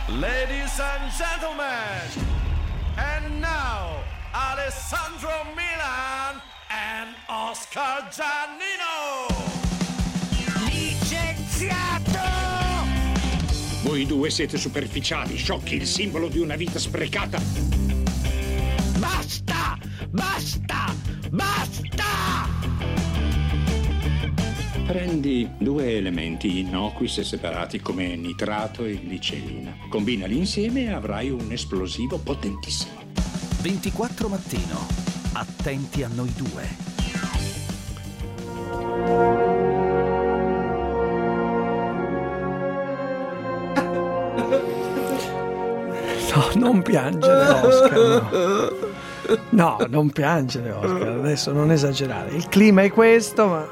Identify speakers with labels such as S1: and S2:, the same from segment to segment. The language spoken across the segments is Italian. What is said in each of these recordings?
S1: Ladies and gentlemen, and now Alessandro Milan and Oscar Giannino.
S2: Licenziato!
S3: Voi due siete superficiali, sciocchi, il simbolo di una vita sprecata.
S2: Basta! Basta! Basta!
S3: Prendi due elementi innocui se separati come nitrato e glicerina. Combinali insieme e avrai un esplosivo potentissimo.
S4: 24 mattino. Attenti a noi due.
S5: No, non piangere, Oscar. No, non piangere, Oscar. Adesso non esagerare. Il clima è questo, ma...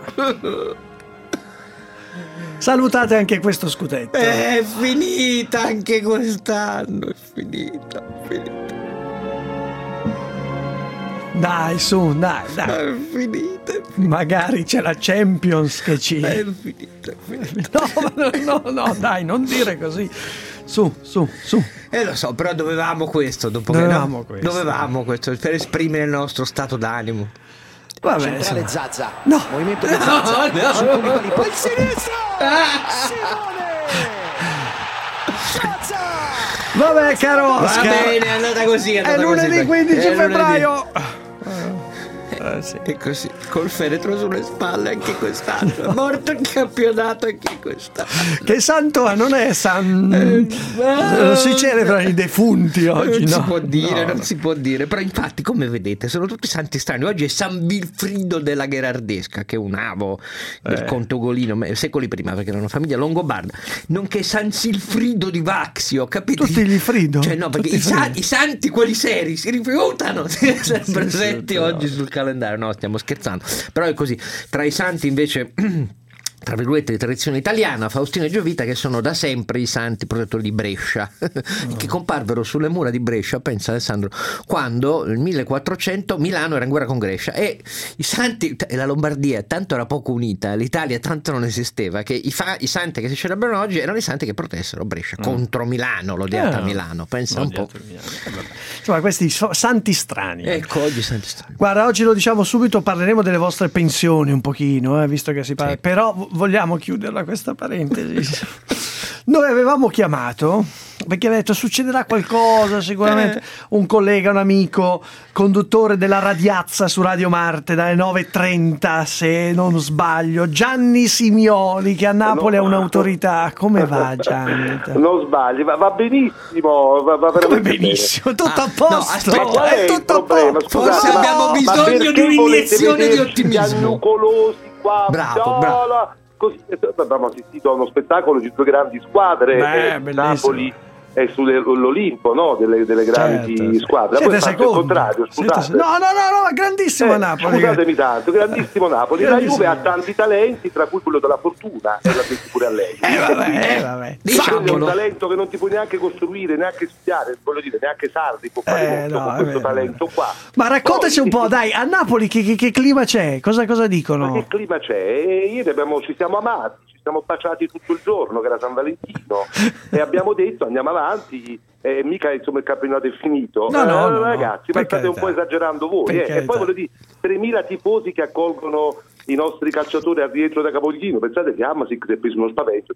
S5: Salutate anche questo scudetto.
S6: È finita anche quest'anno. È finita.
S5: Dai, su, dai.
S6: È finita.
S5: Magari c'è la Champions che ci...
S6: È finita.
S5: No, dai, non dire così. Su.
S6: Lo so, però dovevamo questo questo per esprimere il nostro stato d'animo.
S5: Vabbè,
S2: Centrale Zazza.
S5: No.
S2: Movimento di Zazza.
S6: No.
S2: Poi il sinistro. Simone. Zazza.
S5: Vabbè, caro Oscar.
S6: Va bene, è andata così.
S5: È lunedì 15 febbraio. Sì.
S6: E così, col feretro sulle spalle anche quest'anno. È morto il campionato anche quest'anno.
S5: Che santo non è non si celebrano i defunti oggi,
S6: non si può dire. Però infatti, come vedete, sono tutti santi strani. Oggi è San Vilfrido della Gherardesca, che è un avo del conte Ugolino secoli prima, perché era una famiglia longobarda, nonché San Silfrido di Vaxio, capito?
S5: Tutti gli Frido.
S6: Cioè no, perché i santi, quelli seri, si rifiutano di essere presenti oggi sul calendario. No, stiamo scherzando, però è così. Tra i santi invece tra virgolette di tradizione italiana, Faustino e Giovita, che sono da sempre i santi protettori di Brescia, che comparvero sulle mura di Brescia, pensa Alessandro, quando nel 1400 Milano era in guerra con Brescia, e i santi e la Lombardia tanto era poco unita, l'Italia tanto non esisteva, che i santi che si celebrano oggi erano i santi che protessero Brescia contro Milano, l'odiata Milano, pensa un po'.
S5: Insomma, questi santi strani.
S6: Ecco, oggi santi strani.
S5: Guarda, oggi lo diciamo subito, parleremo delle vostre pensioni un pochino, visto che si parla,
S6: sì.
S5: Però vogliamo chiuderla questa parentesi. Noi avevamo chiamato perché aveva detto succederà qualcosa sicuramente, un collega, un amico conduttore della Radiazza su Radio Marte dalle 9:30 se non sbaglio, Gianni Simioli, che a Napoli è un'autorità. Come va, Gianni?
S7: Non sbagli, va benissimo, va veramente
S5: come benissimo, tutto a posto,
S7: ma qual è il problema?
S6: Forse abbiamo bisogno di un'iniezione di ottimismo.
S7: Giannucolosi qua,
S6: bravo.
S7: Così abbiamo assistito a uno spettacolo di due grandi squadre, Napoli e sull'Olimpo, no? delle grandi squadre.
S5: Siete
S7: poi
S5: secondi.
S7: Il contrario, scusate.
S5: No, grandissimo Napoli.
S7: Scusatemi tanto, grandissimo Napoli. La Juve ha tanti talenti, tra cui quello della fortuna, e la metti pure a lei.
S5: Vabbè.
S7: È un talento che non ti puoi neanche costruire, neanche studiare, voglio dire, neanche Sarri può fare molto con questo talento qua.
S5: Ma raccontaci un po', dai, a Napoli che clima c'è? Cosa dicono?
S7: Ma che clima c'è? Ieri ci siamo amati, ci siamo baciati tutto il giorno, che era San Valentino, e abbiamo detto andiamo avanti. Mica insomma il campionato è finito.
S5: No,
S7: ragazzi, ma state un po' esagerando voi. E poi voglio dire, 3.000 tifosi che accolgono i nostri calciatori al rientro da Capoglino. Pensate che Hamsik si è preso uno spavento,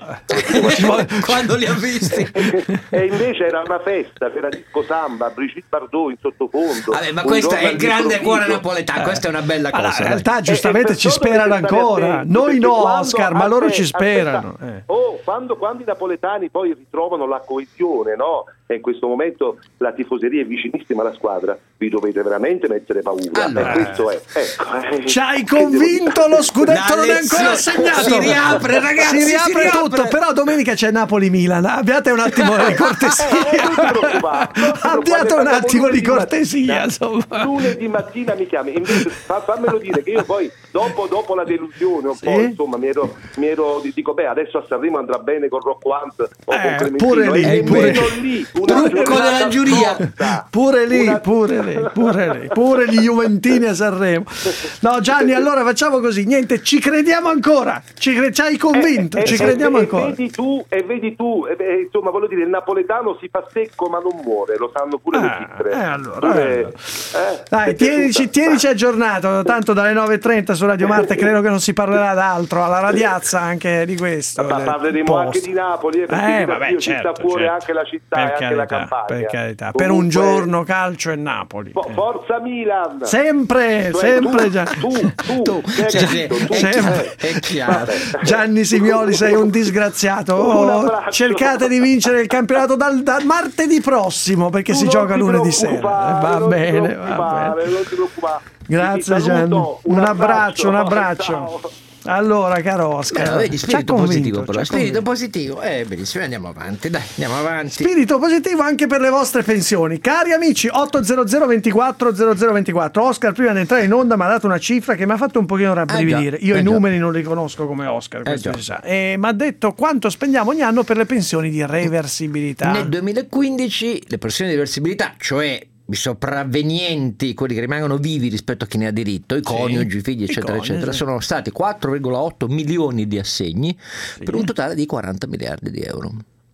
S6: quando li ha visti.
S7: E invece era una festa, c'era disco samba, Brigitte Bardot in sottofondo.
S6: Vabbè, ma questo è il grande cuore napoletano, questa è una bella cosa.
S5: In realtà giustamente ci sperano ancora, noi no, Oscar, ma loro ci sperano.
S7: Quando i napoletani poi ritrovano la coesione, no? E in questo momento la tifoseria è vicinissima alla squadra, vi dovete veramente mettere paura.
S6: Allora,
S7: questo è, ecco.
S5: Ci hai convinto, lo scudetto non è ancora segnato.
S6: Si riapre, ragazzi,
S5: si riapre tutto. Però domenica c'è Napoli-Milan, abbiate un attimo di cortesia. Abbiate un attimo di cortesia, insomma.
S7: Lunedì mattina mi chiami, invece fammelo dire che io poi dopo la delusione un
S5: Sì?
S7: po', insomma, mi ero dico, beh, adesso a Sanremo andrà bene con Rock One o con Clementino,
S5: pure lì,
S7: e
S5: pure
S7: nemmeno lì una
S6: Trucco
S7: giornata
S6: della giuria.
S7: scorsa.
S5: Pure gli Juventini a Sanremo. No, Gianni, allora facciamo così, niente, ci crediamo ancora, ci hai convinto, ci crediamo ancora.
S7: Vedi tu, insomma, voglio dire, il napoletano si fa secco ma non muore, lo sanno pure le citre.
S5: Allora. Dai, tienici aggiornato, tanto dalle 9.30 su Radio Marte credo che non si parlerà d'altro, alla Radiazza anche di questo.
S7: Ma parleremo anche di Napoli, perché
S5: vabbè,
S7: ci sta fuori anche la città e anche la Campania.
S5: Per carità,
S7: Comunque,
S5: per un giorno calcio e Napoli.
S7: Forza Milan!
S5: Sempre
S7: Tu,
S5: sempre.
S6: È chiaro.
S5: Gianni Simioli, sei un disgraziato.
S7: Un abbraccio.
S5: Cercate di vincere il campionato dal martedì prossimo, perché si gioca lunedì sera. Va bene.
S7: Non ti preoccupare.
S5: Grazie Gianni. Un abbraccio.
S7: Ciao.
S5: Allora, caro Oscar,
S6: Vedi, spirito positivo, però.
S5: ci ha
S6: Spirito
S5: convinto.
S6: positivo. Benissimo, andiamo avanti.
S5: Spirito positivo anche per le vostre pensioni. Cari amici, 800 24 0024. Oscar prima di entrare in onda mi ha dato una cifra che mi ha fatto un pochino rabbrividire. Io i numeri non li conosco come Oscar, questo si sa. E mi ha detto quanto spendiamo ogni anno per le pensioni di reversibilità.
S6: Nel 2015 le pensioni di reversibilità, cioè i sopravvenienti, quelli che rimangono vivi rispetto a chi ne ha diritto, i coniugi, i figli, eccetera, eccetera, sono stati 4,8 milioni di assegni per un totale di 40 miliardi di euro.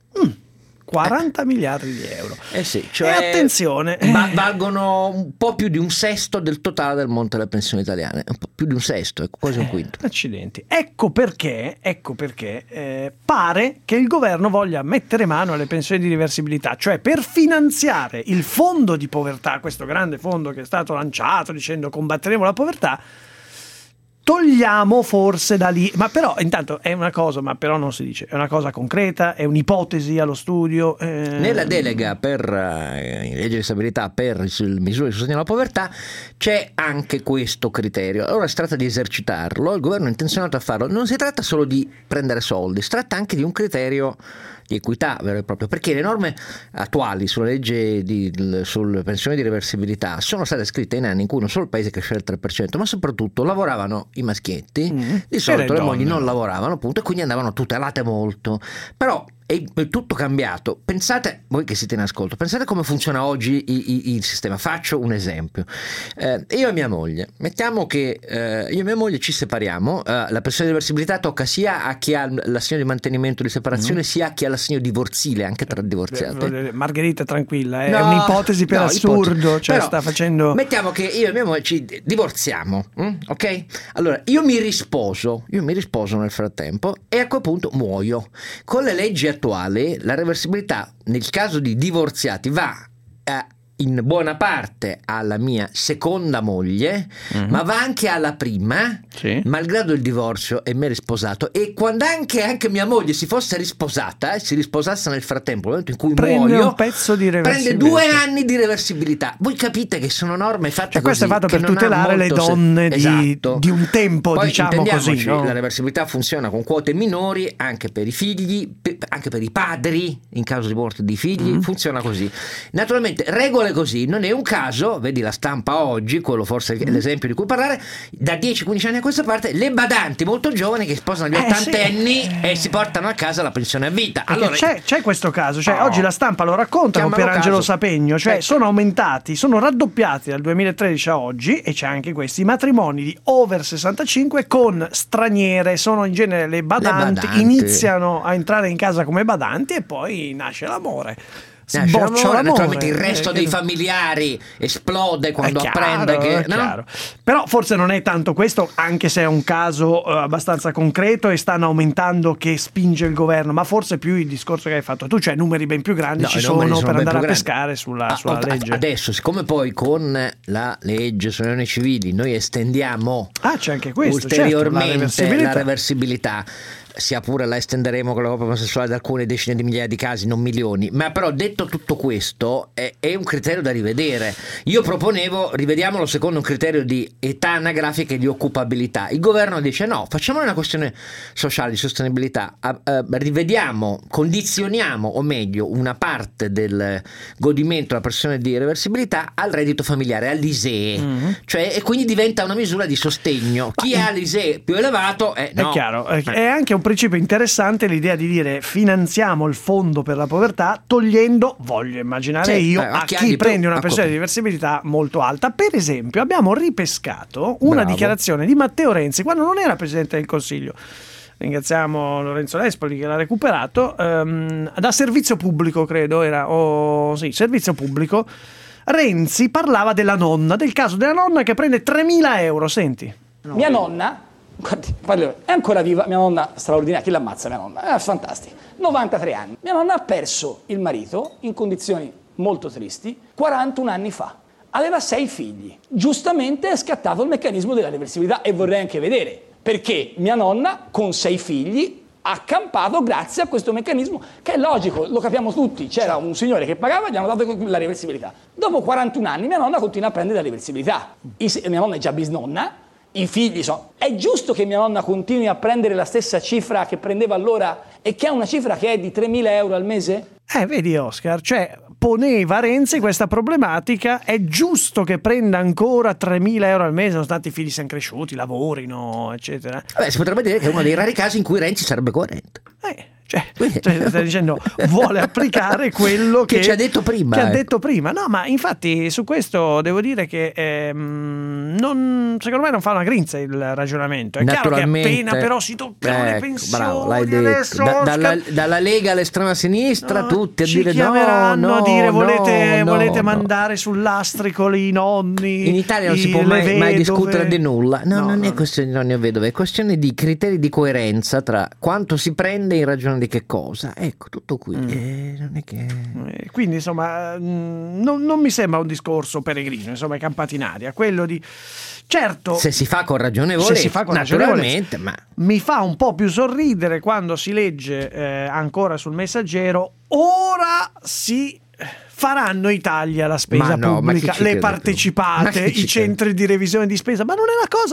S5: 40 miliardi di euro.
S6: Sì, cioè
S5: e attenzione,
S6: valgono un po' più di un sesto del totale del monte delle pensioni italiane, un po' più di un sesto, quasi un quinto.
S5: Accidenti. Ecco perché pare che il governo voglia mettere mano alle pensioni di reversibilità, cioè per finanziare il fondo di povertà, questo grande fondo che è stato lanciato dicendo combatteremo la povertà. Togliamo forse da lì, ma però intanto è una cosa, ma però non si dice, è una cosa concreta, è un'ipotesi allo studio.
S6: Nella delega per in legge di stabilità per misure di sostegno alla povertà c'è anche questo criterio. Ora si tratta di esercitarlo, il governo è intenzionato a farlo. Non si tratta solo di prendere soldi, si tratta anche di un criterio di equità vero e proprio, perché le norme attuali sulla legge sulle pensioni di reversibilità sono state scritte in anni in cui non solo il paese cresceva il 3%, ma soprattutto lavoravano i maschietti, di solito le mogli non lavoravano, appunto, e quindi andavano tutelate molto. Però è tutto cambiato. Pensate, voi che siete in ascolto, pensate come funziona oggi il sistema. Faccio un esempio. Io e mia moglie, mettiamo che io e mia moglie ci separiamo, la pensione di reversibilità tocca sia a chi ha l'assegno di mantenimento di separazione sia a chi ha l'assegno divorzile, anche tra divorziati.
S5: Margherita, tranquilla, è un'ipotesi per assurdo, ipotesi. Cioè però, sta facendo.
S6: Mettiamo che io e mia moglie ci divorziamo, ok? Allora, io mi risposo nel frattempo e a quel punto muoio. Con le leggi attuali la reversibilità nel caso di divorziati va in buona parte alla mia seconda moglie, ma va anche alla prima, malgrado il divorzio e me risposato, e quando anche mia moglie si fosse risposata si risposasse nel frattempo, nel momento in cui muoio,
S5: un pezzo di
S6: prende 2 anni di reversibilità. Voi capite che sono norme fatte così,
S5: questo è fatto per tutelare le donne di un tempo. Poi, diciamo così, no?
S6: La reversibilità funziona con quote minori anche per i figli, anche per i padri in caso di morte di figli, funziona così. Naturalmente regole così, non è un caso, vedi la stampa oggi, quello forse è l'esempio di cui parlare, da 10-15 anni a questa parte, le badanti molto giovani che sposano gli ottantenni e si portano a casa la pensione a vita. Allora,
S5: c'è questo caso, cioè oggi la stampa lo racconta con Pierangelo Sapegno, cioè sono aumentati, sono raddoppiati dal 2013 a oggi, e c'è anche questi matrimoni di over 65 con straniere, sono in genere le badanti, iniziano a entrare in casa come badanti e poi nasce l'amore.
S6: Naturalmente il resto dei familiari esplode quando apprende che
S5: no? Però forse non è tanto questo, anche se è un caso abbastanza concreto e stanno aumentando, che spinge il governo, ma forse più il discorso che hai fatto tu, cioè numeri ben più grandi sono per andare a pescare sulla legge.
S6: Adesso, siccome poi con la legge sulle unioni civili noi estendiamo
S5: c'è anche questo,
S6: ulteriormente la reversibilità, sia pure la estenderemo con la coppia omosessuale ad alcune decine di migliaia di casi, non milioni, ma però detto tutto questo è un criterio da rivedere. Io proponevo, rivediamolo secondo un criterio di età anagrafica e di occupabilità. Il governo dice no, facciamolo una questione sociale, di sostenibilità, rivediamo, condizioniamo, o meglio una parte del godimento della pensione di reversibilità al reddito familiare, all'ISEE, cioè, e quindi diventa una misura di sostegno. Chi ha l'ISEE più elevato no.
S5: È chiaro, è anche un principio interessante l'idea di dire finanziamo il fondo per la povertà togliendo, voglio immaginare a chi prende una pensione di reversibilità molto alta. Per esempio abbiamo ripescato una dichiarazione di Matteo Renzi quando non era Presidente del Consiglio. Ringraziamo Lorenzo Nespoli che l'ha recuperato da Servizio Pubblico, credo era, Servizio Pubblico. Renzi parlava della nonna, del caso della nonna che prende 3.000 euro, senti.
S8: Mia nonna, guardi, è ancora viva, mia nonna straordinaria, chi l'ammazza mia nonna? È fantastica, 93 anni. Mia nonna ha perso il marito in condizioni molto tristi 41 anni fa. Aveva 6 figli. Giustamente è scattato il meccanismo della reversibilità e vorrei anche vedere perché mia nonna con 6 figli ha campato grazie a questo meccanismo che è logico, lo capiamo tutti. C'era un signore che pagava e gli hanno dato la reversibilità. Dopo 41 anni mia nonna continua a prendere la reversibilità. Mia nonna è già bisnonna. I figli sono... È giusto che mia nonna continui a prendere la stessa cifra che prendeva allora e che è una cifra che è di 3.000 euro al mese?
S5: Vedi Oscar, cioè poneva Renzi questa problematica, è giusto che prenda ancora 3.000 euro al mese nonostante i figli siano cresciuti, lavorino, eccetera.
S6: Si potrebbe dire che è uno dei rari casi in cui Renzi sarebbe coerente.
S5: Stai dicendo vuole applicare quello che
S6: ci ha detto prima.
S5: Che ha detto prima. No, ma infatti su questo devo dire che secondo me non fa una grinza il ragionamento. È chiaro che appena però si toccano le pensioni,
S6: bravo, l'hai detto.
S5: Adesso
S6: dalla Lega all'estrema sinistra, tutti a
S5: ci
S6: dire
S5: chiameranno a dire volete
S6: no.
S5: mandare sul lastrico i nonni.
S6: In Italia non si può mai discutere di nulla. Non è questione di nonni e vedove, è questione di criteri di coerenza tra quanto si prende in ragione di che cosa. Ecco, tutto qui. Non è che...
S5: Quindi insomma non mi sembra un discorso peregrino, insomma è campata in aria quello di... Certo,
S6: se si fa con ragionevolezza, naturalmente, ma
S5: mi fa un po' più sorridere quando si legge ancora sul Messaggero: ora si faranno i tagli alla spesa pubblica, le partecipate, i centri di revisione di spesa, ma non è una cosa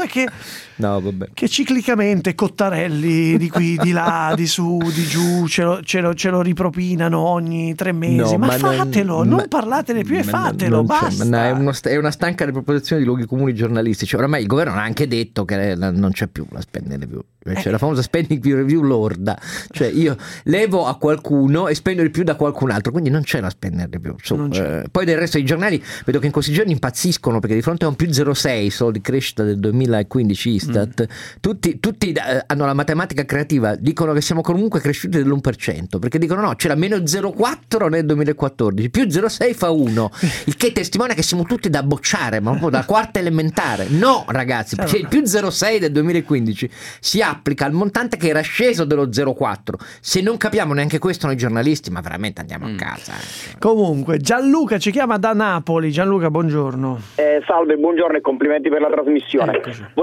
S5: che ciclicamente Cottarelli di qui, di là, di su, di giù ce lo ripropinano ogni 3 mesi, ma fatelo, non parlatene più e fatelo, basta.
S6: È una stanca riproposizione di luoghi comuni giornalistici. Oramai il governo ha anche detto che non c'è più la spending review, c'è la famosa spending review lorda, cioè io levo a qualcuno e spendo di più da qualcun altro, quindi non c'è la spending review. Poi del resto i giornali vedo che in questi giorni impazziscono perché di fronte a un più 0,6 solo di crescita del 2015 Istat, tutti hanno la matematica creativa, dicono che siamo comunque cresciuti dell'1%, perché dicono no, c'era meno 0,4 nel 2014, più 0,6 fa 1, il che testimonia che siamo tutti da bocciare, ma proprio da quarta elementare. No ragazzi, perché il più 0,6 del 2015 si applica al montante che era sceso dello 0,4. Se non capiamo neanche questo noi giornalisti, ma veramente andiamo a casa.
S5: Comunque Gianluca ci chiama da Napoli. Gianluca, buongiorno.
S9: Salve, buongiorno e complimenti per la trasmissione.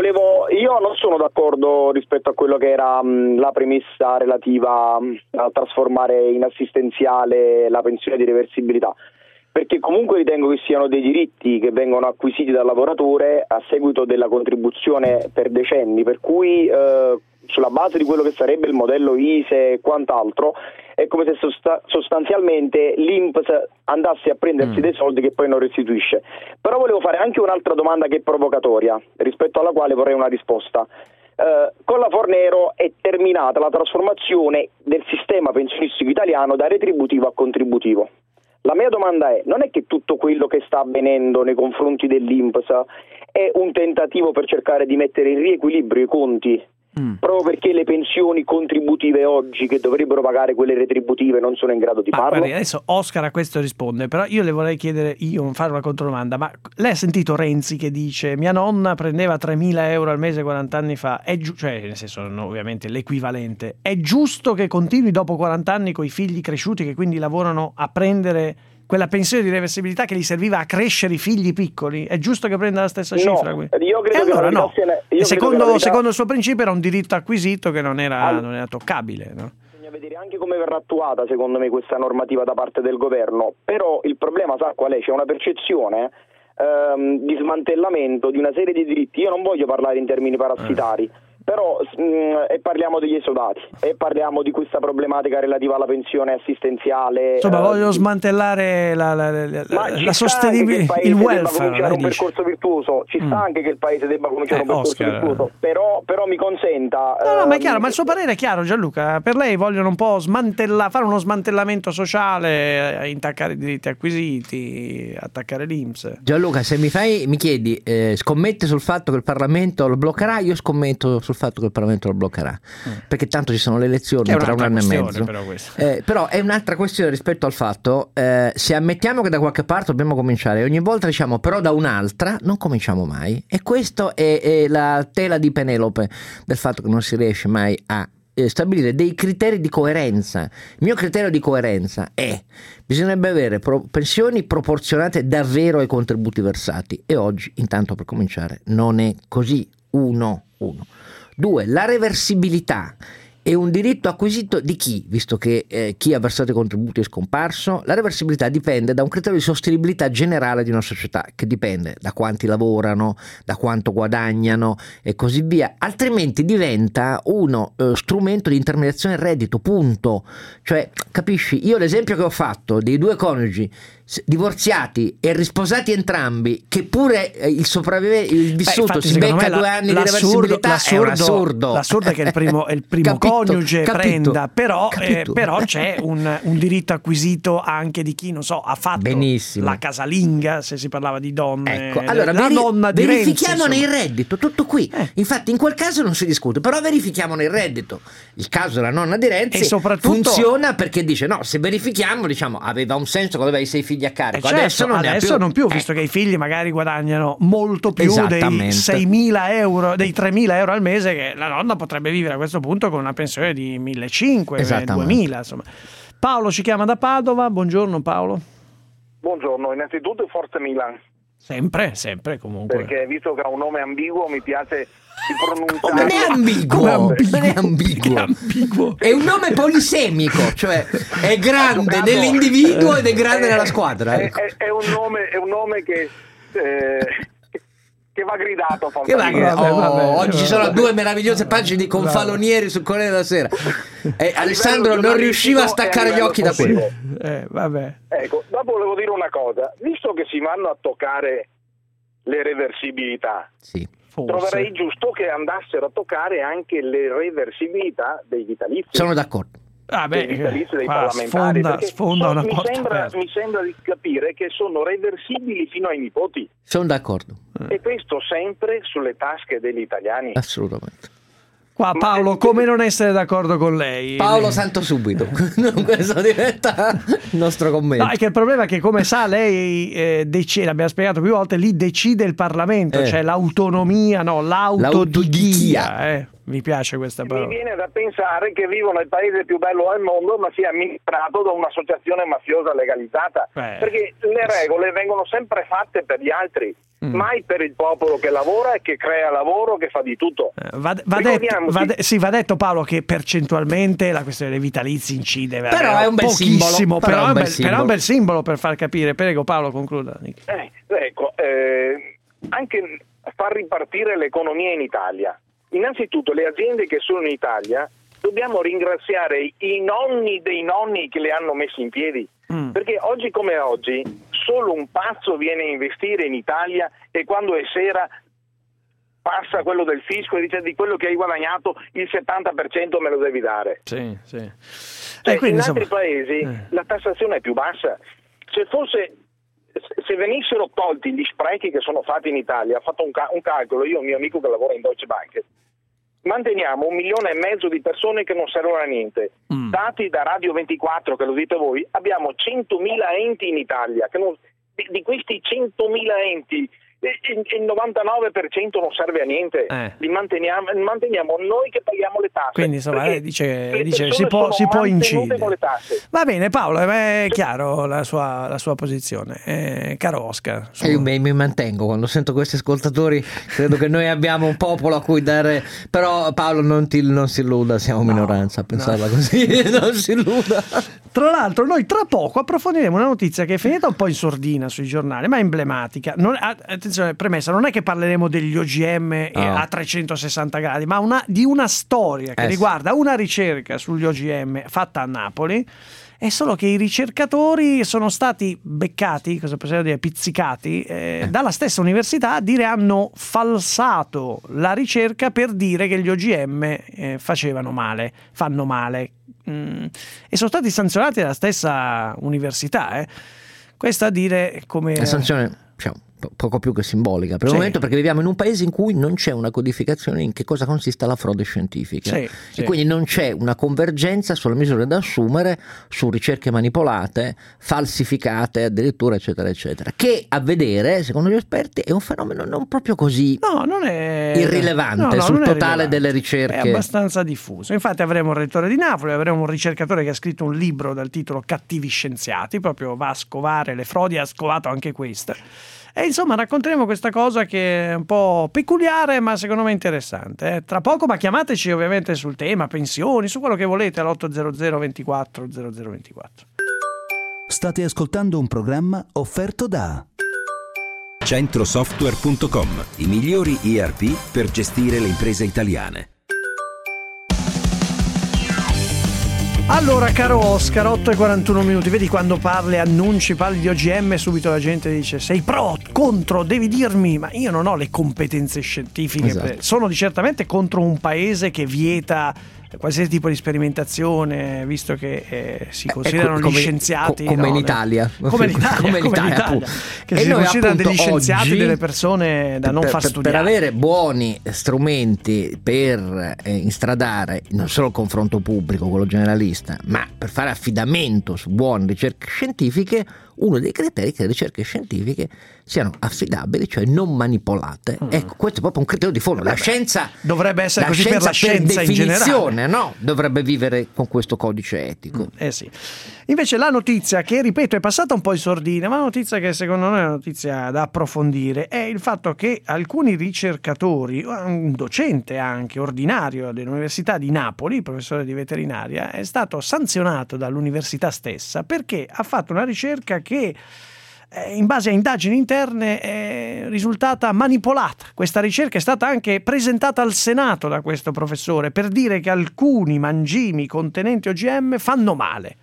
S9: Io non sono d'accordo rispetto a quello che era la premessa relativa a trasformare in assistenziale la pensione di reversibilità, perché comunque ritengo che siano dei diritti che vengono acquisiti dal lavoratore a seguito della contribuzione per decenni, per cui sulla base di quello che sarebbe il modello ISEE e quant'altro è come se sostanzialmente l'INPS andasse a prendersi dei soldi che poi non restituisce. Però volevo fare anche un'altra domanda che è provocatoria, rispetto alla quale vorrei una risposta. Con la Fornero è terminata la trasformazione del sistema pensionistico italiano da retributivo a contributivo. La mia domanda è: non è che tutto quello che sta avvenendo nei confronti dell'INPS è un tentativo per cercare di mettere in riequilibrio i conti? Proprio perché le pensioni contributive oggi, che dovrebbero pagare quelle retributive, non sono in grado di farlo?
S5: Guardi, adesso Oscar a questo risponde, però io le vorrei chiedere, fare una controdomanda. Ma lei ha sentito Renzi che dice mia nonna prendeva 3.000 euro al mese 40 anni fa? Cioè, nel senso, ovviamente l'equivalente. È giusto che continui dopo 40 anni con i figli cresciuti, che quindi lavorano, a prendere quella pensione di reversibilità che gli serviva a crescere i figli piccoli, è giusto che prenda la stessa cifra?
S9: Io credo
S5: allora
S9: che
S5: no. Secondo il suo principio era un diritto acquisito che non era toccabile, no?
S9: Bisogna vedere anche come verrà attuata, secondo me, questa normativa da parte del governo, però il problema sa qual è? C'è una percezione di smantellamento di una serie di diritti. Io non voglio parlare in termini parassitari, però e parliamo degli esodati e parliamo di questa problematica relativa alla pensione assistenziale.
S5: Insomma, voglio smantellare la sostenibilità, il welfare.
S9: Un percorso virtuoso, ci sta anche che il paese debba cominciare un percorso virtuoso, però mi consenta.
S5: No, ma è chiaro, ma il suo parere è chiaro, Gianluca. Per lei vogliono un po' fare uno smantellamento sociale, intaccare i diritti acquisiti, attaccare l'INPS.
S6: Gianluca, se mi chiedi, scommette sul fatto che il Parlamento lo bloccherà, io scommetto sul fatto che il Parlamento lo bloccherà, perché tanto ci sono le elezioni tra un anno e mezzo. Però è un'altra questione rispetto al fatto, se ammettiamo che da qualche parte dobbiamo cominciare e ogni volta diciamo però da un'altra, non cominciamo mai, e questo è la tela di Penelope del fatto che non si riesce mai a stabilire dei criteri di coerenza. Il mio criterio di coerenza è: bisognerebbe avere pensioni proporzionate davvero ai contributi versati, e oggi, intanto, per cominciare, non è così. Uno. 2. La reversibilità è un diritto acquisito di chi? Visto che chi ha versato i contributi è scomparso, la reversibilità dipende da un criterio di sostenibilità generale di una società, che dipende da quanti lavorano, da quanto guadagnano e così via, altrimenti diventa uno strumento di intermediazione del reddito, punto. Cioè, capisci? Io l'esempio che ho fatto dei due coniugi divorziati e risposati entrambi, che pure il vissuto si becca 2 anni di reversibilità, è un assurdo.
S5: L'assurdo è che il primo coniuge prenda, però c'è un diritto acquisito anche di chi, non so, ha fatto la casalinga, se si parlava di donne.
S6: Ecco, allora verifichiamone il reddito, tutto qui. Infatti in quel caso non si discute, però verifichiamone il reddito. Il caso della nonna di Renzi
S5: e soprattutto
S6: funziona perché dice no, se verifichiamo, diciamo, aveva un senso quando aveva i 6 figli a carico,
S5: certo, adesso non più, visto che i figli magari guadagnano molto più dei 6.000 euro, dei 3.000 euro al mese, che la nonna potrebbe vivere a questo punto con una pensione di 1.500, 2.000, insomma. Paolo ci chiama da Padova. Buongiorno Paolo.
S10: Buongiorno, innanzitutto forza Milan.
S5: Sempre comunque.
S10: Perché visto che ha un nome ambiguo mi piace pronunciare.
S6: Non è ambiguo. È un nome polisemico, cioè è grande nell'individuo ed è grande nella squadra.
S10: È un nome che va gridato.
S6: Oggi ci sono 2 meravigliose pagine di Confalonieri sul Corriere della Sera. Alessandro non riusciva a staccare gli occhi da quello.
S5: Vabbè.
S10: Ecco, dopo volevo dire una cosa. Visto che si vanno a toccare le reversibilità, troverei giusto che andassero a toccare anche le reversibilità dei vitalizi.
S6: Sono d'accordo.
S10: Dei vitalizi dei parlamentari,
S5: sfonda una porta.
S10: Mi sembra di capire che sono reversibili fino ai nipoti.
S6: Sono d'accordo.
S10: E questo sempre sulle tasche degli italiani.
S6: Assolutamente.
S5: Qua Paolo, come non essere d'accordo con lei?
S6: Paolo santo subito. Questo diventa il nostro commento.
S5: No, è che il problema è che, come sa lei, decide, l'abbiamo spiegato più volte, lì decide il Parlamento, cioè l'autonomia, l'autodichia. Mi piace questa parola.
S10: Mi viene da pensare che vivo nel paese più bello del mondo, ma sia amministrato da un'associazione mafiosa legalizzata. Perché le regole vengono sempre fatte per gli altri, mai per il popolo che lavora e che crea lavoro, che fa di tutto. Va
S5: detto Paolo che percentualmente la questione dei vitalizi incide,
S6: però è un bel
S5: pochissimo, però è un bel simbolo per far capire. Prego Paolo, concluda.
S10: Anche far ripartire l'economia in Italia. Innanzitutto le aziende che sono in Italia, dobbiamo ringraziare i nonni dei nonni che le hanno messe in piedi, perché oggi come oggi solo un pazzo viene a investire in Italia e quando è sera passa quello del fisco e dice: di quello che hai guadagnato il 70% me lo devi dare.
S5: Sì.
S10: In altri paesi la tassazione è più bassa. Se venissero tolti gli sprechi che sono fatti in Italia, ho fatto un calcolo, io e un mio amico che lavora in Deutsche Bank, manteniamo 1,5 milioni di persone che non servono a niente. Dati da Radio 24, che lo dite voi, abbiamo 100.000 enti in Italia, di questi 100.000 enti il 99% non serve a niente, li manteniamo noi che paghiamo le tasse.
S5: Quindi insomma dice si può incidere.
S10: Con le tasse.
S5: Va bene Paolo, è chiaro la sua posizione, caro Oscar.
S6: Io mi mantengo quando sento questi ascoltatori, credo che noi abbiamo un popolo a cui dare, però Paolo non si illuda, siamo minoranza a pensarla così, non si illuda.
S5: Tra l'altro noi tra poco approfondiremo una notizia che è finita un po' in sordina sui giornali, ma è emblematica. Attenzione, premessa, non è che parleremo degli OGM a 360 gradi, ma di una storia che riguarda una ricerca sugli OGM fatta a Napoli. È solo che i ricercatori sono stati beccati, cosa possiamo dire, pizzicati, dalla stessa università a dire hanno falsato la ricerca per dire che gli OGM fanno male. E sono stati sanzionati dalla stessa università. Questa a dire come...
S6: La sanzione, poco più che simbolica per il momento, perché viviamo in un paese in cui non c'è una codificazione in che cosa consista la frode scientifica e quindi non c'è una convergenza sulle misure da assumere su ricerche manipolate, falsificate addirittura, eccetera eccetera, che a vedere secondo gli esperti è un fenomeno non proprio così
S5: non è
S6: irrilevante sul totale delle ricerche,
S5: è abbastanza diffuso. Infatti avremo il rettore di Napoli, avremo un ricercatore che ha scritto un libro dal titolo Cattivi scienziati, proprio va a scovare le frodi, ha scovato anche questa. E insomma racconteremo questa cosa che è un po' peculiare ma secondo me interessante. Tra poco, ma chiamateci ovviamente sul tema, pensioni, su quello che volete all'800 24 0024.
S4: State ascoltando un programma offerto da
S11: Centrosoftware.com, i migliori ERP per gestire le imprese italiane.
S5: Allora, caro Oscar, 8:41, vedi quando parli di OGM, subito la gente dice sei pro, contro, devi dirmi, ma io non ho le competenze scientifiche, sono certamente contro un paese che vieta qualsiasi tipo di sperimentazione, visto che si considerano gli scienziati
S6: come in Italia,
S5: come in Italia che si considerano degli scienziati, oggi, delle persone da non far studiare.
S6: Per avere buoni strumenti per instradare non solo il confronto pubblico, quello generalista, ma per fare affidamento su buone ricerche scientifiche, uno dei criteri è che le ricerche scientifiche siano affidabili, cioè non manipolate. Ecco, questo è proprio un criterio di fondo. La scienza
S5: dovrebbe essere così, per la scienza in generale,
S6: no? Dovrebbe vivere con questo codice etico.
S5: Sì. Invece la notizia che, ripeto, è passata un po' in sordina, ma una notizia che secondo noi è una notizia da approfondire, è il fatto che alcuni ricercatori, un docente anche ordinario dell'Università di Napoli, professore di veterinaria, è stato sanzionato dall'università stessa perché ha fatto una ricerca che in base a indagini interne è risultata manipolata. Questa ricerca è stata anche presentata al Senato da questo professore per dire che alcuni mangimi contenenti OGM fanno male,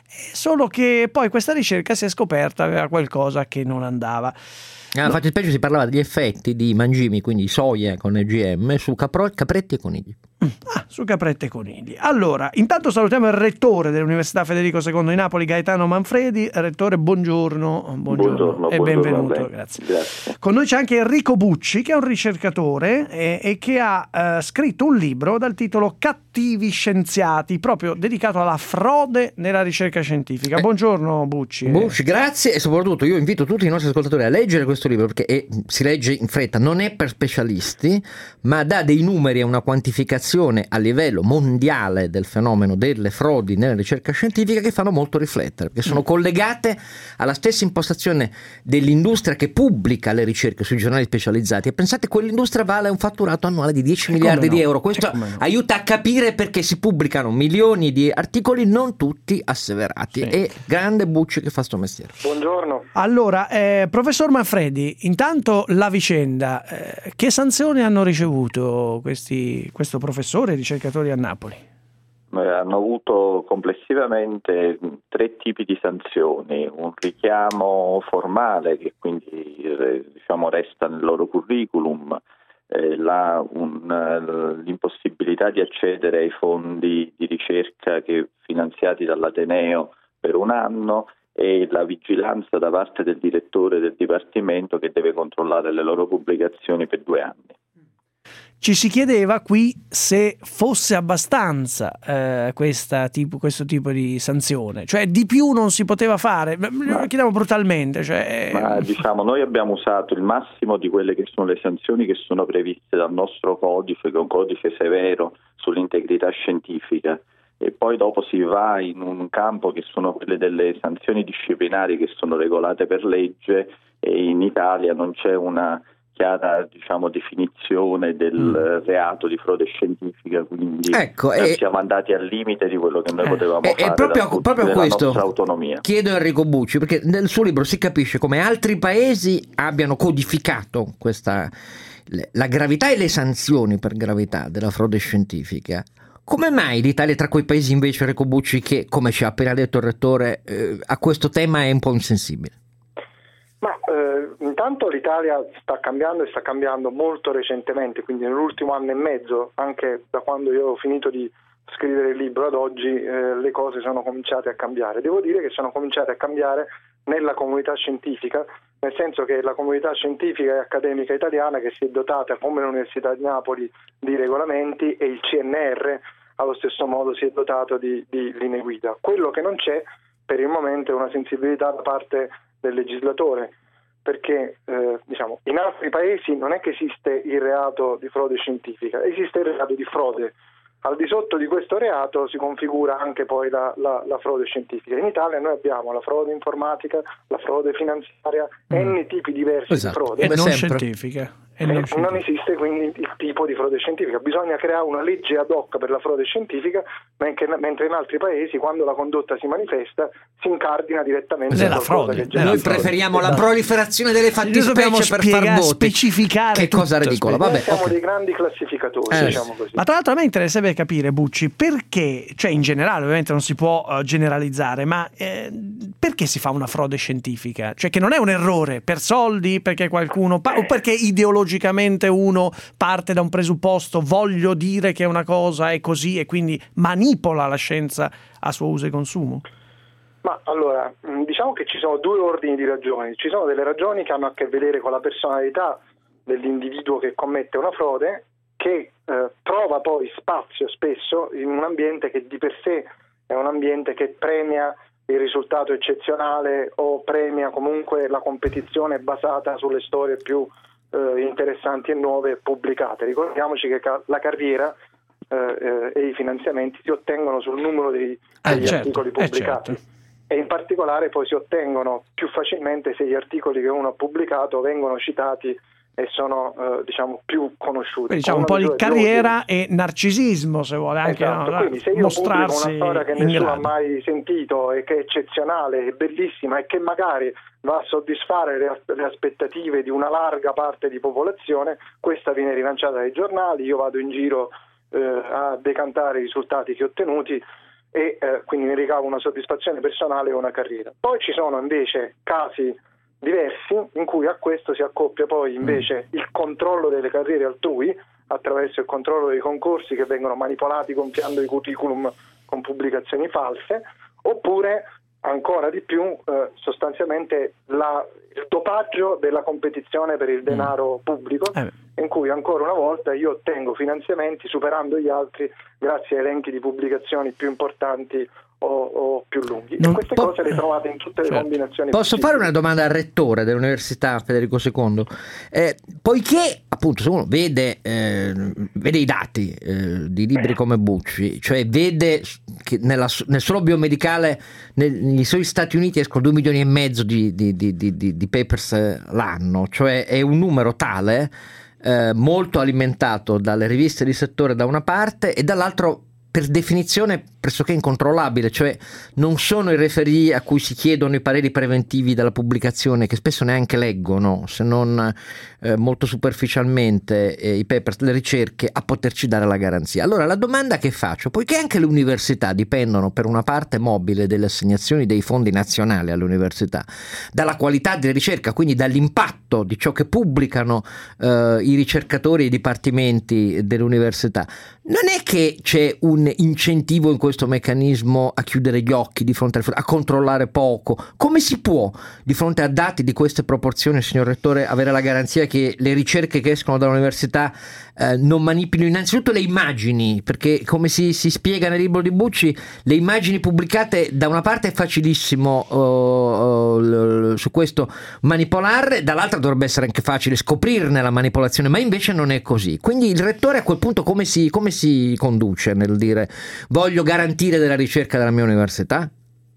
S5: solo che poi questa ricerca si è scoperta aveva qualcosa che non andava.
S6: Infatti peggio si parlava degli effetti di mangimi, quindi soia con OGM, su capretti e conigli.
S5: Su capretti e conigli. Allora, intanto salutiamo il rettore dell'Università Federico II di Napoli, Gaetano Manfredi. Rettore, buongiorno e benvenuto. Grazie. Con noi c'è anche Enrico Bucci, che è un ricercatore e che ha scritto un libro dal titolo Cattivi scienziati, proprio dedicato alla frode nella ricerca scientifica. Buongiorno Bucci.
S6: Grazie, e soprattutto io invito tutti i nostri ascoltatori a leggere questo libro, perché si legge in fretta, non è per specialisti, ma dà dei numeri e una quantificazione a livello mondiale del fenomeno delle frodi nella ricerca scientifica che fanno molto riflettere, perché sono collegate alla stessa impostazione dell'industria che pubblica le ricerche sui giornali specializzati. E pensate, quell'industria vale un fatturato annuale di 10 miliardi di euro. Questo aiuta a capire perché si pubblicano milioni di articoli, non tutti asseverati. E grande Bucci che fa sto mestiere.
S10: Buongiorno.
S5: Allora, professor Manfredi, intanto la vicenda, che sanzioni hanno ricevuto questo professore e ricercatori a Napoli?
S12: Hanno avuto complessivamente 3 tipi di sanzioni: un richiamo formale che quindi resta nel loro curriculum, l'impossibilità di accedere ai fondi di ricerca finanziati dall'Ateneo per un anno, e la vigilanza da parte del direttore del dipartimento che deve controllare le loro pubblicazioni per 2 anni.
S5: ci si chiedeva qui se fosse abbastanza questo tipo di sanzione, cioè di più non si poteva fare. Lo chiediamo brutalmente,
S12: ma diciamo, noi abbiamo usato il massimo di quelle che sono le sanzioni che sono previste dal nostro codice, che è un codice severo sull'integrità scientifica, e poi dopo si va in un campo che sono quelle delle sanzioni disciplinari che sono regolate per legge, e in Italia non c'è una chiara, diciamo, definizione del reato di frode scientifica, quindi siamo andati al limite di quello che noi potevamo fare
S6: proprio questo
S12: nostra autonomia.
S6: Chiedo a Enrico Bucci, perché nel suo libro si capisce come altri paesi abbiano codificato la gravità e le sanzioni per gravità della frode scientifica. Come mai l'Italia è tra quei paesi invece, Enrico Bucci, che, come ci ha appena detto il rettore, a questo tema è un po' insensibile?
S13: Ma intanto l'Italia sta cambiando molto recentemente, quindi nell'ultimo anno e mezzo, anche da quando io ho finito di scrivere il libro ad oggi, le cose sono cominciate a cambiare. Devo dire che sono cominciate a cambiare nella comunità scientifica, nel senso che la comunità scientifica e accademica italiana, che si è dotata come l'Università di Napoli di regolamenti, e il CNR allo stesso modo si è dotato di linee guida. Quello che non c'è per il momento è una sensibilità da parte del legislatore, perché diciamo, in altri paesi non è che esiste il reato di frode scientifica, esiste il reato di frode. Al di sotto di questo reato si configura anche poi la frode scientifica. In Italia noi abbiamo la frode informatica, la frode finanziaria, n tipi diversi di frode.
S5: E non scientifica.
S13: Non esiste quindi il tipo di frode scientifica. Bisogna creare una legge ad hoc per la frode scientifica, mentre in altri paesi, quando la condotta si manifesta, si incardina direttamente
S5: la frode.
S6: Noi preferiamo la proliferazione delle fattispecie per far voti,
S5: specificare
S6: che cosa ridicola.
S13: Vabbè, siamo dei grandi classificatori, diciamo così.
S5: Ma tra l'altro a me interesserebbe capire, Bucci, perché, cioè in generale ovviamente non si può generalizzare, ma perché si fa una frode scientifica? Cioè che non è un errore per soldi, perché qualcuno o perché ideologicamente uno parte da un presupposto, voglio dire che una cosa è così, e quindi manipola la scienza a suo uso e consumo?
S13: Ma allora, diciamo che ci sono due ordini di ragioni. Ci sono delle ragioni che hanno a che vedere con la personalità dell'individuo che commette una frode, che trova poi spazio spesso in un ambiente che di per sé è un ambiente che premia il risultato eccezionale o premia comunque la competizione basata sulle storie più interessanti e nuove pubblicate. Ricordiamoci che la carriera e i finanziamenti si ottengono sul numero degli articoli pubblicati, e in particolare poi si ottengono più facilmente se gli articoli che uno ha pubblicato vengono citati e sono diciamo più conosciuti.
S5: Quindi diciamo un po' di carriera e narcisismo, se vuole, anche
S13: quindi se io
S5: mostrarsi
S13: pubblico una storia che nessuno ha mai sentito e che è eccezionale e bellissima e che magari va a soddisfare le aspettative di una larga parte di popolazione, questa viene rilanciata dai giornali, io vado in giro a decantare i risultati che ho ottenuti e quindi ne ricavo una soddisfazione personale e una carriera. Poi ci sono invece casi diversi in cui a questo si accoppia poi invece il controllo delle carriere altrui attraverso il controllo dei concorsi che vengono manipolati gonfiando i curriculum con pubblicazioni false, oppure ancora di più sostanzialmente il dopaggio della competizione per il denaro pubblico, in cui ancora una volta io ottengo finanziamenti superando gli altri grazie a elenchi di pubblicazioni più importanti o più lunghi. E queste cose le trovate in tutte le combinazioni.
S6: Posso fare una domanda al rettore dell'Università Federico II? Poiché appunto se uno vede i dati di libri come Bucci, cioè vede che nel solo biomedicale negli Stati Uniti escono 2,5 milioni di papers l'anno, cioè è un numero tale molto alimentato dalle riviste di settore da una parte e dall'altro per definizione pressoché incontrollabile, cioè non sono i referii a cui si chiedono i pareri preventivi della pubblicazione, che spesso neanche leggono, se non molto superficialmente i papers, le ricerche, a poterci dare la garanzia. Allora la domanda che faccio, poiché anche le università dipendono per una parte mobile delle assegnazioni dei fondi nazionali alle università, dalla qualità della ricerca, quindi dall'impatto di ciò che pubblicano i ricercatori e i dipartimenti dell'università, non è che c'è un un incentivo in questo meccanismo a chiudere gli occhi di fronte a controllare poco. Come si può, di fronte a dati di queste proporzioni, signor Rettore, avere la garanzia che le ricerche che escono dall'università non manipolino innanzitutto le immagini? Perché, come si spiega nel libro di Bucci, le immagini pubblicate da una parte è facilissimo su questo manipolarle, dall'altra dovrebbe essere anche facile scoprirne la manipolazione, ma invece non è così. Quindi il rettore a quel punto come si conduce nel dire voglio garantire della ricerca della mia università?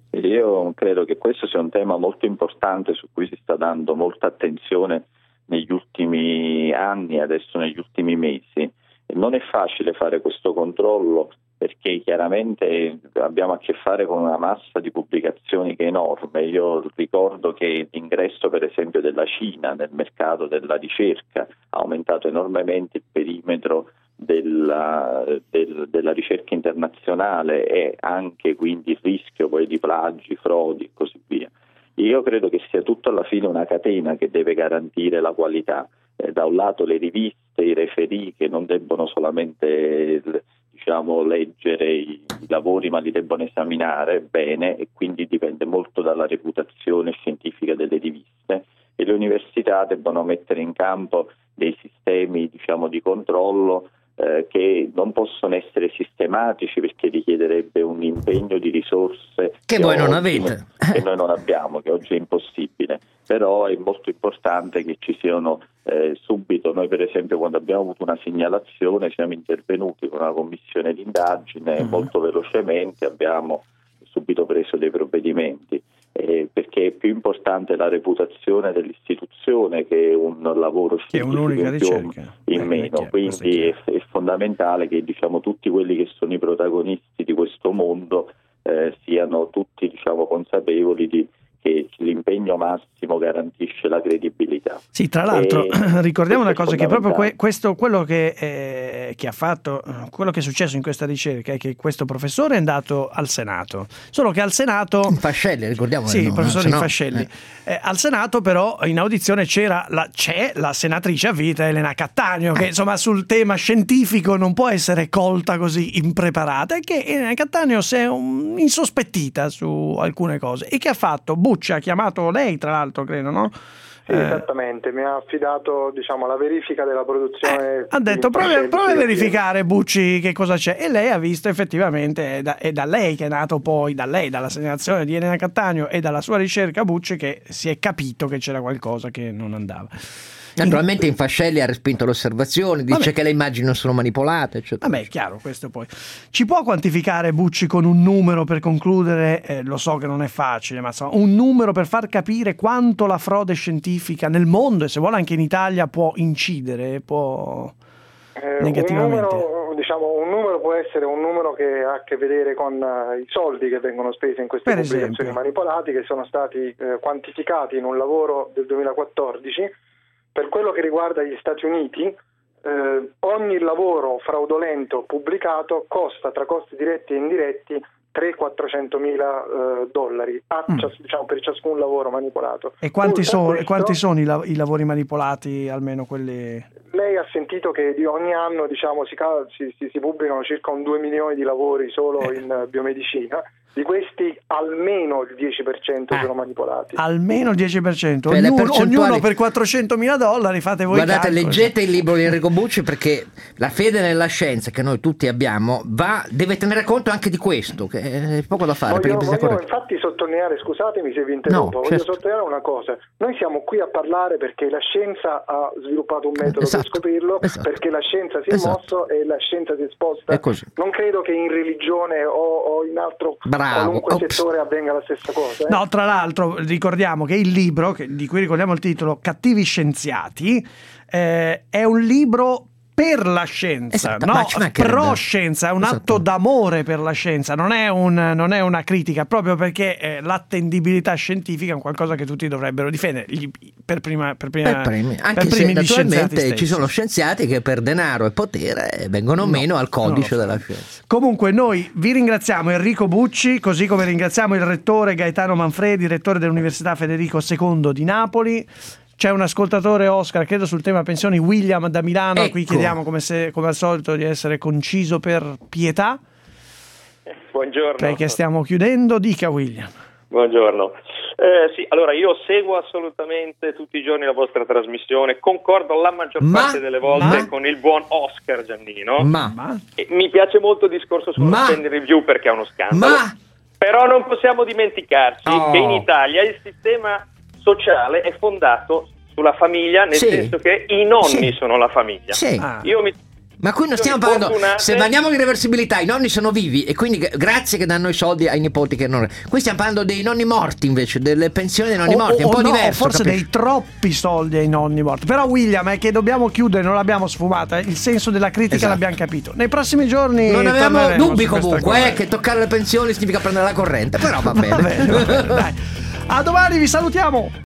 S12: Io credo che questo sia un tema molto importante su cui si sta dando molta attenzione negli ultimi anni, adesso negli ultimi mesi. Non è facile fare questo controllo perché chiaramente abbiamo a che fare con una massa di pubblicazioni che è enorme. Io ricordo che l'ingresso per esempio della Cina nel mercato della ricerca ha aumentato enormemente il perimetro della ricerca internazionale e anche quindi il rischio poi di plagi, frodi e così via. Io credo che sia tutto alla fine una catena che deve garantire la qualità. Da un lato le riviste, i referì che non debbono solamente leggere i lavori ma li debbono esaminare bene, e quindi dipende molto dalla reputazione scientifica delle riviste, e le università debbono mettere in campo dei sistemi di controllo che non possono essere sistematici perché richiederebbe un impegno di risorse
S6: che voi non avete,
S12: che noi non abbiamo, che oggi è impossibile. Però è molto importante che ci siano subito. Noi per esempio quando abbiamo avuto una segnalazione siamo intervenuti con una commissione di indagine molto velocemente, abbiamo subito preso dei provvedimenti, perché è più importante la reputazione dell'istituzione che un lavoro scientifico in meno. Quindi è fondamentale che tutti quelli che sono i protagonisti di questo mondo siano tutti consapevoli che l'impegno massimo garantisce la credibilità.
S5: Sì, tra l'altro ricordiamo una cosa, che proprio quello che ha fatto, quello che è successo in questa ricerca è che questo professore è andato al Senato, solo che al Senato
S6: Fascelli, ricordiamo,
S5: sì, il professore Fascelli, al Senato però in audizione c'è la senatrice a vita Elena Cattaneo, che insomma sul tema scientifico non può essere colta così impreparata, e che Elena Cattaneo si è insospettita su alcune cose, e che ha fatto Bucci ha chiamato lei, tra l'altro, credo, no?
S13: Sì, esattamente, mi ha affidato la verifica della produzione.
S5: Ha detto provi a verificare, Bucci, che cosa c'è, e lei ha visto effettivamente è da lei che è nato poi, dalla segnalazione di Elena Cattaneo e dalla sua ricerca Bucci, che si è capito che c'era qualcosa che non andava.
S6: Naturalmente in Fascelli ha respinto le osservazioni, dice che le immagini non sono manipolate, eccetera.
S5: Vabbè, è chiaro, questo poi. Ci può quantificare, Bucci, con un numero per concludere? Lo so che non è facile, ma insomma, un numero per far capire quanto la frode scientifica nel mondo, e se vuole anche in Italia, può incidere, negativamente?
S13: Un numero può essere un numero che ha a che vedere con i soldi che vengono spesi in queste pubblicazioni manipolate, che sono stati quantificati in un lavoro del 2014. Per quello che riguarda gli Stati Uniti, ogni lavoro fraudolento pubblicato costa, tra costi diretti e indiretti, $300-400 mila per ciascun lavoro manipolato.
S5: E quanti sono i lavori manipolati, almeno quelli?
S13: Lei ha sentito che di ogni anno si pubblicano circa 2 milioni di lavori solo in biomedicina. Di questi almeno il 10% sono manipolati.
S5: Almeno il 10%? Ognuno per $400.000, fate voi.
S6: Guardate, leggete il libro di Enrico Bucci, perché la fede nella scienza che noi tutti abbiamo deve tenere conto anche di questo, che è poco da fare.
S13: Voglio infatti sottolineare, scusatemi se vi interrompo, voglio sottolineare una cosa. Noi siamo qui a parlare perché la scienza ha sviluppato un metodo per scoprirlo, perché la scienza si è mosso e la scienza si è esposta. Non credo che in religione o in altro qualunque settore avvenga la stessa cosa.
S5: No, tra l'altro ricordiamo che il libro, di cui ricordiamo il titolo, Cattivi scienziati, è un libro per la scienza, pro scienza, è un atto d'amore per la scienza, non è una critica, proprio perché l'attendibilità scientifica è un qualcosa che tutti dovrebbero difendere, per primi,
S6: anche se naturalmente ci sono scienziati che per denaro e potere vengono meno al codice della scienza.
S5: Comunque noi vi ringraziamo, Enrico Bucci, così come ringraziamo il rettore Gaetano Manfredi, rettore dell'Università Federico II di Napoli. C'è un ascoltatore, Oscar, credo sul tema pensioni, William da Milano, a cui chiediamo come al solito di essere conciso per pietà.
S14: Buongiorno.
S5: Perché stiamo chiudendo, dica William.
S14: Buongiorno. Sì, allora io seguo assolutamente tutti i giorni la vostra trasmissione, concordo la maggior parte delle volte con il buon Oscar Giannino. E mi piace molto il discorso sullo spending review perché è uno scandalo. Però non possiamo dimenticarci che in Italia il sistema sociale è fondato sulla famiglia, nel senso che i nonni sono la famiglia.
S6: Ma qui non stiamo parlando, se parliamo di reversibilità, i nonni sono vivi e quindi grazie che danno i soldi ai nipoti che non... Qui stiamo parlando dei nonni morti invece, delle pensioni dei nonni morti, è un po' diverso.
S5: Forse dei troppi soldi ai nonni morti. Però William, è che dobbiamo chiudere, non l'abbiamo sfumata, il senso della critica l'abbiamo capito. Nei prossimi giorni
S6: non avevamo dubbi comunque che toccare le pensioni significa prendere la corrente, però va bene.
S5: Dai. A domani, vi salutiamo.